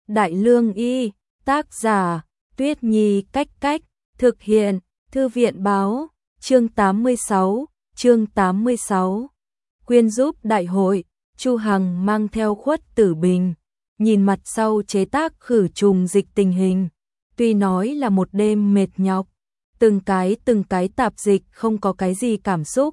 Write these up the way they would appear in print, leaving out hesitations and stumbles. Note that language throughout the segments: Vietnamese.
Đại Lương Y, tác giả, Tuyết Nhi Cách Cách, thực hiện, Thư viện báo, chương 86, chương 86. Quyên giúp đại hội, Chu Hằng mang theo Khuất Tử Bình, nhìn mặt sau chế tác khử trùng dịch tình hình. Tuy nói là một đêm mệt nhọc, từng cái tạp dịch không có cái gì cảm xúc.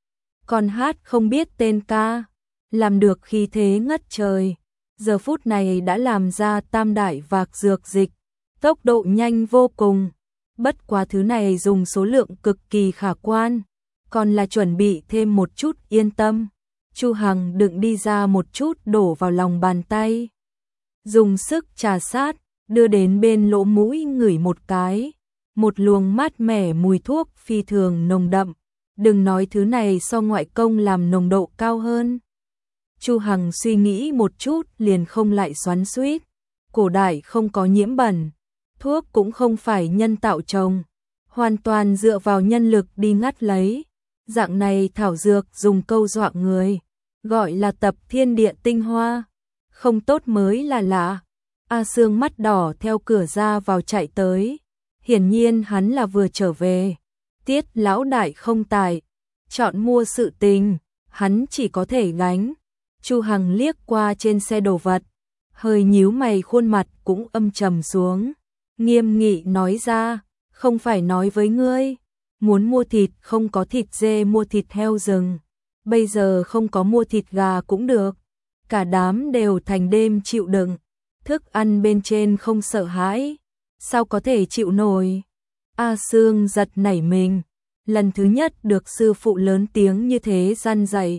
Còn hát không biết tên ca, làm được khí thế ngất trời. Giờ phút này đã làm ra tam đại vạc dược dịch, tốc độ nhanh vô cùng. Bất quá thứ này dùng số lượng cực kỳ khả quan, còn là chuẩn bị thêm một chút yên tâm. Chu Hằng đựng đi ra một chút đổ vào lòng bàn tay. Dùng sức trà sát, đưa đến bên lỗ mũi ngửi một cái. Một luồng mát mẻ mùi thuốc phi thường nồng đậm. Đừng nói thứ này so ngoại công làm nồng độ cao hơn. Chu Hằng suy nghĩ một chút liền không lại xoắn xuýt. Cổ đại không có nhiễm bẩn, thuốc cũng không phải nhân tạo trồng, hoàn toàn dựa vào nhân lực đi ngắt lấy. Dạng này thảo dược dùng câu dọa người, gọi là tập thiên địa tinh hoa, không tốt mới là lạ. A Sương mắt đỏ theo cửa ra vào chạy tới, hiển nhiên hắn là vừa trở về. Tiết lão đại không tài, chọn mua sự tình, hắn chỉ có thể gánh. Chu Hằng liếc qua trên xe đồ vật, hơi nhíu mày, khuôn mặt cũng âm trầm xuống, nghiêm nghị nói ra, không phải nói với ngươi, muốn mua thịt không có thịt dê mua thịt heo rừng, bây giờ không có mua thịt gà cũng được. Cả đám đều thành đêm chịu đựng, thức ăn bên trên không sợ hãi, sao có thể chịu nổi. A Sương giật nảy mình, lần thứ nhất được sư phụ lớn tiếng như thế răn dạy.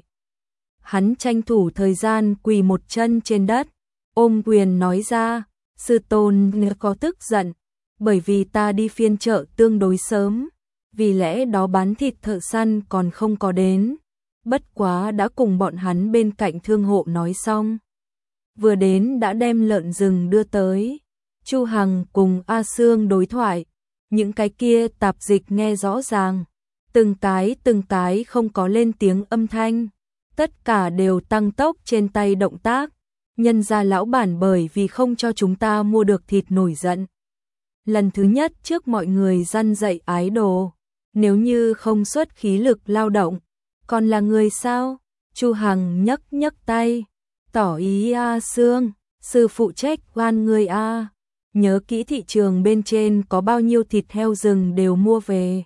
Hắn tranh thủ thời gian quỳ một chân trên đất, ôm quyền nói ra, sư tôn có tức giận, bởi vì ta đi phiên chợ tương đối sớm, vì lẽ đó bán thịt thợ săn còn không có đến. Bất quá đã cùng bọn hắn bên cạnh thương hộ nói xong, vừa đến đã đem lợn rừng đưa tới. Chu Hằng cùng A Sương đối thoại, những cái kia tạp dịch nghe rõ ràng, từng cái không có lên tiếng âm thanh, tất cả đều tăng tốc trên tay động tác. Nhân gia lão bản bởi vì không cho chúng ta mua được thịt nổi giận. Lần thứ nhất trước mọi người răn dạy ái đồ, nếu như không xuất khí lực lao động, còn là người sao? Chu Hằng nhấc tay, tỏ ý A Sương, sư phụ trách oan người a, nhớ kỹ thị trường bên trên có bao nhiêu thịt heo rừng đều mua về.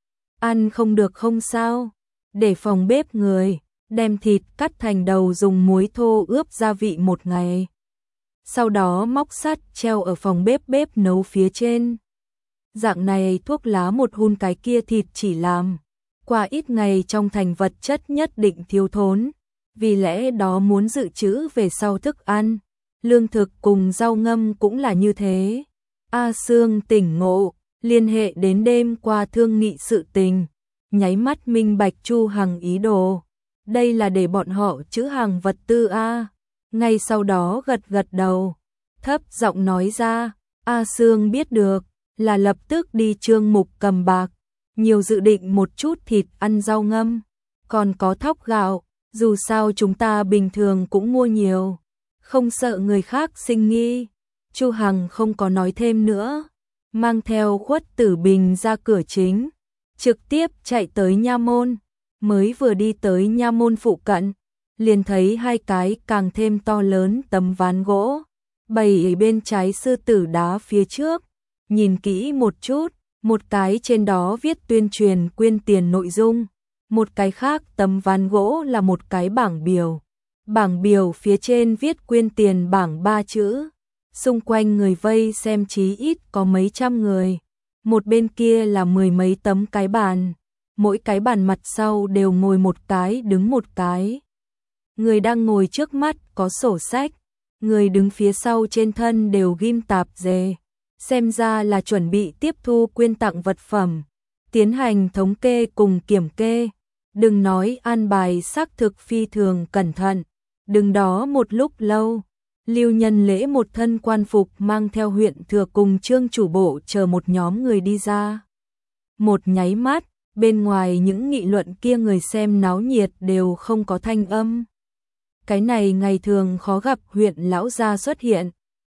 Ăn không được không sao, để phòng bếp người đem thịt cắt thành đầu dùng muối thô ướp gia vị một ngày. Sau đó móc sắt treo ở phòng bếp nấu phía trên. Dạng này thuốc lá một hun cái kia thịt chỉ làm. Qua ít ngày trong thành vật chất nhất định thiếu thốn. Vì lẽ đó muốn dự trữ về sau thức ăn. Lương thực cùng rau ngâm cũng là như thế. A Sương tỉnh ngộ, liên hệ đến đêm qua thương nghị sự tình. Nháy mắt minh bạch Chu Hằng ý đồ. Đây là để bọn họ trữ hàng vật tư a. Ngay sau đó gật đầu, thấp giọng nói ra, A Sương biết được, là lập tức đi Trương Mục cầm bạc, nhiều dự định một chút thịt ăn rau ngâm, còn có thóc gạo, dù sao chúng ta bình thường cũng mua nhiều, không sợ người khác sinh nghi. Chu Hằng không có nói thêm nữa, mang theo Khuất Tử Bình ra cửa chính, trực tiếp chạy tới nha môn. Mới vừa đi tới nha môn phụ cận, liền thấy hai cái càng thêm to lớn tấm ván gỗ, bày ở bên trái sư tử đá phía trước. Nhìn kỹ một chút, một cái trên đó viết tuyên truyền quyên tiền nội dung, một cái khác tấm ván gỗ là một cái bảng biểu. Bảng biểu phía trên viết quyên tiền bảng 3 chữ, xung quanh người vây xem chí ít có mấy trăm người, một bên kia là mười mấy tấm cái bàn. Mỗi cái bàn mặt sau đều ngồi một cái đứng một cái. Người đang ngồi trước mắt có sổ sách, người đứng phía sau trên thân đều ghim tạp dề. Xem ra là chuẩn bị tiếp thu quyên tặng vật phẩm, tiến hành thống kê cùng kiểm kê. Đừng nói an bài xác thực phi thường cẩn thận. Đứng đó một lúc lâu, Lưu Nhân Lễ một thân quan phục mang theo huyện thừa cùng Trương chủ bộ chờ một nhóm người đi ra. Một nháy mắt, bên ngoài những nghị luận kia người xem náo nhiệt đều không có thanh âm. Cái này ngày thường khó gặp huyện lão gia xuất hiện,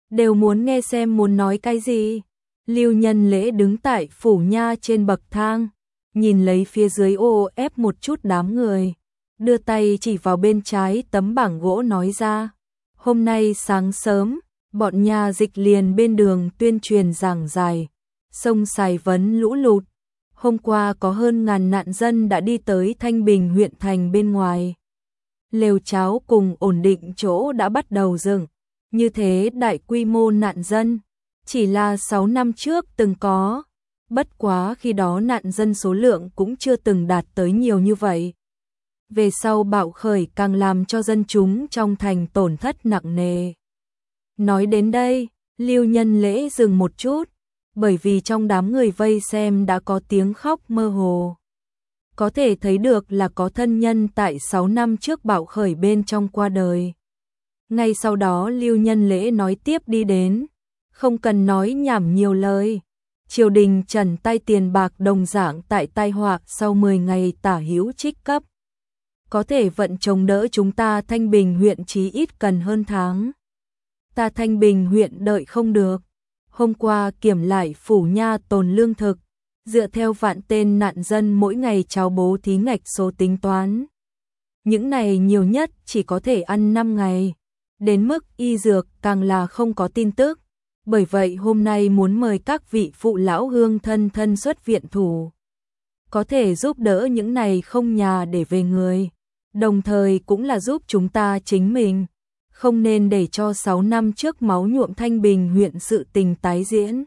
đều muốn nghe xem muốn nói cái gì. Lưu Nhân Lễ đứng tại phủ nha trên bậc thang, nhìn lấy phía dưới ô ép một chút đám người, đưa tay chỉ vào bên trái tấm bảng gỗ nói ra. Hôm nay sáng sớm, bọn nha dịch liền bên đường tuyên truyền giảng giải, sông Sài vấn lũ lụt. Hôm qua có hơn ngàn nạn dân đã đi tới Thanh Bình huyện thành bên ngoài. Lều cháo cùng ổn định chỗ đã bắt đầu dựng. Như thế đại quy mô nạn dân, chỉ là 6 năm trước từng có. Bất quá khi đó nạn dân số lượng cũng chưa từng đạt tới nhiều như vậy. Về sau bạo khởi càng làm cho dân chúng trong thành tổn thất nặng nề. Nói đến đây, Lưu Nhân Lễ dừng một chút, bởi vì trong đám người vây xem đã có tiếng khóc mơ hồ. Có thể thấy được là có thân nhân tại 6 năm trước bạo khởi bên trong qua đời. Ngay sau đó Lưu Nhân Lễ nói tiếp đi đến, không cần nói nhảm nhiều lời. Triều đình trần tay tiền bạc đồng dạng tại tai họa sau 10 ngày tả hữu trích cấp. Có thể vận chống đỡ chúng ta Thanh Bình huyện chí ít cần hơn tháng. Ta Thanh Bình huyện đợi không được. Hôm qua kiểm lại phủ nha tồn lương thực, dựa theo vạn tên nạn dân mỗi ngày cháu bố thí ngạch số tính toán. Những này nhiều nhất chỉ có thể ăn 5 ngày. Đến mức y dược càng là không có tin tức. Bởi vậy hôm nay muốn mời các vị phụ lão hương thân thân xuất viện thủ. Có thể giúp đỡ những này không nhà để về người. Đồng thời cũng là giúp chúng ta chính mình. Không nên để cho 6 năm trước máu nhuộm Thanh Bình huyện sự tình tái diễn.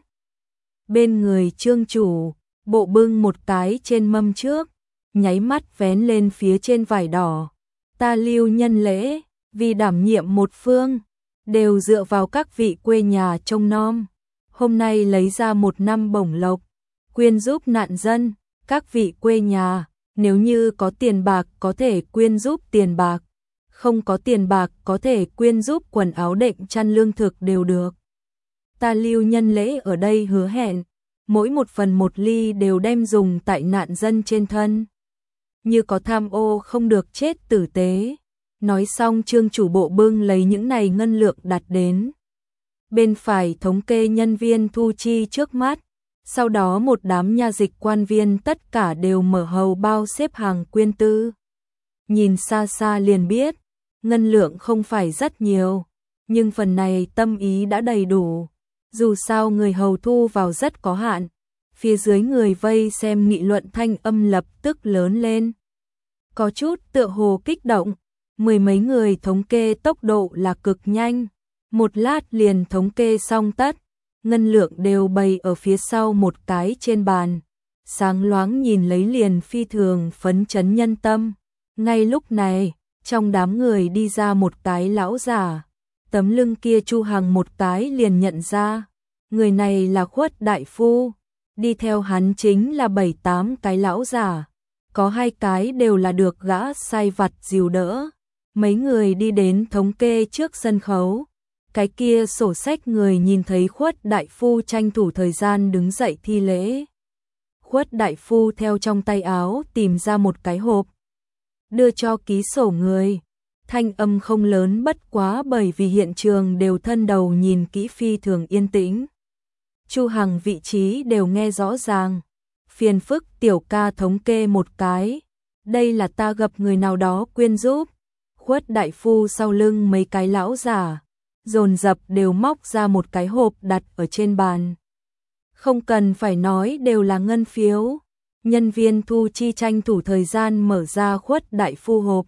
Bên người Trương chủ, bộ bưng một cái trên mâm trước, nháy mắt vén lên phía trên vải đỏ. Ta Lưu Nhân Lễ, vì đảm nhiệm một phương, đều dựa vào các vị quê nhà trông nom. Hôm nay lấy ra 1 năm bổng lộc, quyên giúp nạn dân, các vị quê nhà, nếu như có tiền bạc có thể quyên giúp tiền bạc, không có tiền bạc có thể quyên giúp quần áo đệm chăn lương thực đều được. Ta Lưu Nhân Lễ ở đây hứa hẹn, mỗi 1/1 ly đều đem dùng tại nạn dân trên thân. Như có tham ô không được chết tử tế. Nói xong Trương chủ bộ bưng lấy những này ngân lượng đặt đến. Bên phải thống kê nhân viên thu chi trước mắt. Sau đó một đám nha dịch quan viên tất cả đều mở hầu bao xếp hàng quyên tư. Nhìn xa xa liền biết, ngân lượng không phải rất nhiều, nhưng phần này tâm ý đã đầy đủ. Dù sao người hầu thu vào rất có hạn. Phía dưới người vây xem nghị luận thanh âm lập tức lớn lên. Có chút tựa hồ kích động. 10 mấy người thống kê tốc độ là cực nhanh. Một lát liền thống kê xong tất. Ngân lượng đều bày ở phía sau một cái trên bàn. Sáng loáng nhìn lấy liền phi thường phấn chấn nhân tâm. Ngay lúc này, trong đám người đi ra một cái lão giả. Tấm lưng kia Chu Hằng một cái liền nhận ra. Người này là Khuất đại phu. Đi theo hắn chính là 7-8 cái lão giả. Có 2 cái đều là được gã sai vặt dìu đỡ. Mấy người đi đến thống kê trước sân khấu. Cái kia sổ sách người nhìn thấy Khuất đại phu tranh thủ thời gian đứng dậy thi lễ. Khuất đại phu theo trong tay áo tìm ra một cái hộp. Đưa cho ký sổ người. Thanh âm không lớn bất quá bởi vì hiện trường đều thân đầu nhìn kỹ phi thường yên tĩnh. Chu Hằng vị trí đều nghe rõ ràng. Phiền phức tiểu ca thống kê một cái. Đây là ta gặp người nào đó quyên giúp. Khuất đại phu sau lưng mấy cái lão giả, dồn dập đều móc ra một cái hộp đặt ở trên bàn. Không cần phải nói đều là ngân phiếu. Nhân viên thu chi tranh thủ thời gian mở ra Khuất đại phu hộp.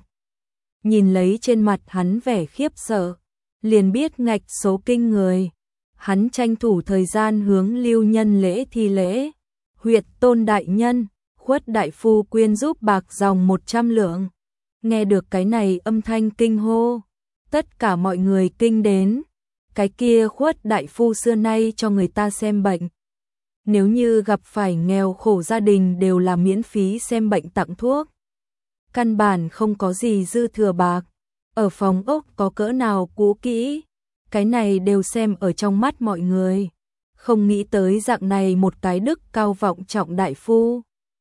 Nhìn lấy trên mặt hắn vẻ khiếp sợ, liền biết ngạch số kinh người. Hắn tranh thủ thời gian hướng Lưu Nhân Lễ thi lễ. Huyệt tôn đại nhân, Khuất đại phu quyên giúp bạc dòng 100 lượng. Nghe được cái này âm thanh kinh hô, tất cả mọi người kinh đến. Cái kia Khuất đại phu xưa nay cho người ta xem bệnh. Nếu như gặp phải nghèo khổ gia đình đều là miễn phí xem bệnh tặng thuốc. Căn bản không có gì dư thừa bạc. Ở phòng ốc có cỡ nào cũ kỹ, cái này đều xem ở trong mắt mọi người. Không nghĩ tới dạng này một cái đức cao vọng trọng đại phu.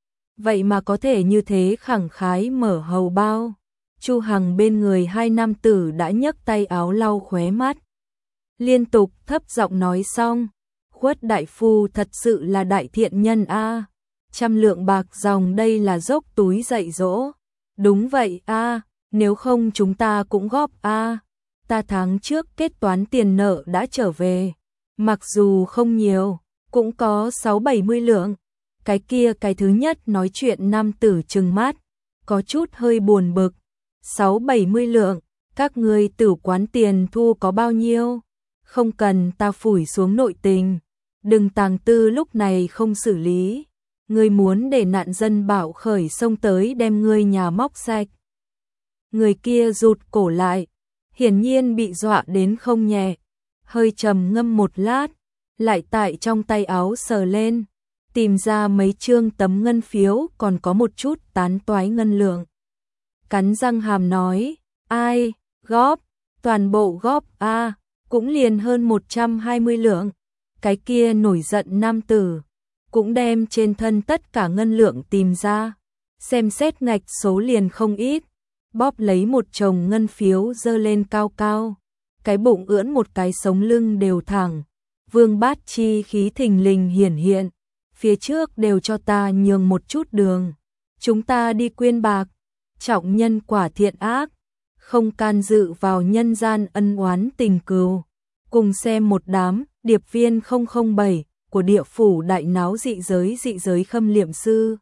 Vậy mà có thể như thế khẳng khái mở hầu bao. Chu Hằng bên người 2 nam tử đã nhấc tay áo lau khóe mắt. liên tục thấp giọng nói xong. Khuất đại phu thật sự là đại thiện nhân a. 100 lượng bạc dòng đây là dốc túi dạy dỗ. Đúng vậy a, nếu không chúng ta cũng góp a. Ta tháng trước kết toán tiền nợ đã trở về, mặc dù không nhiều, cũng có 6-70 lượng. Cái kia cái thứ nhất nói chuyện nam tử trừng mắt, có chút hơi buồn bực. 6-70 lượng, các ngươi tử quán tiền thu có bao nhiêu? Không cần ta phủi xuống nội tình, đừng tàng tư lúc này không xử lý. Ngươi muốn để nạn dân bạo khởi xông tới đem ngươi nhà móc sạch. Người kia rụt cổ lại, hiển nhiên bị dọa đến không nhẹ, hơi trầm ngâm một lát, lại tại trong tay áo sờ lên, tìm ra mấy trương tấm ngân phiếu còn có một chút tán toái ngân lượng. Cắn răng hàm nói, ai, góp, toàn bộ góp a, cũng liền hơn 120 lượng. Cái kia nổi giận nam tử, cũng đem trên thân tất cả ngân lượng tìm ra, xem xét ngạch số liền không ít, bóp lấy một chồng ngân phiếu dơ lên cao cao, cái bụng ưỡn một cái sống lưng đều thẳng, vương bát chi khí thình lình hiển hiện, phía trước đều cho ta nhường một chút đường, chúng ta đi quyên bạc, trọng nhân quả thiện ác, không can dự vào nhân gian ân oán tình cừu, cùng xem một đám điệp viên 007 của địa phủ đại náo dị giới khâm liệm sư.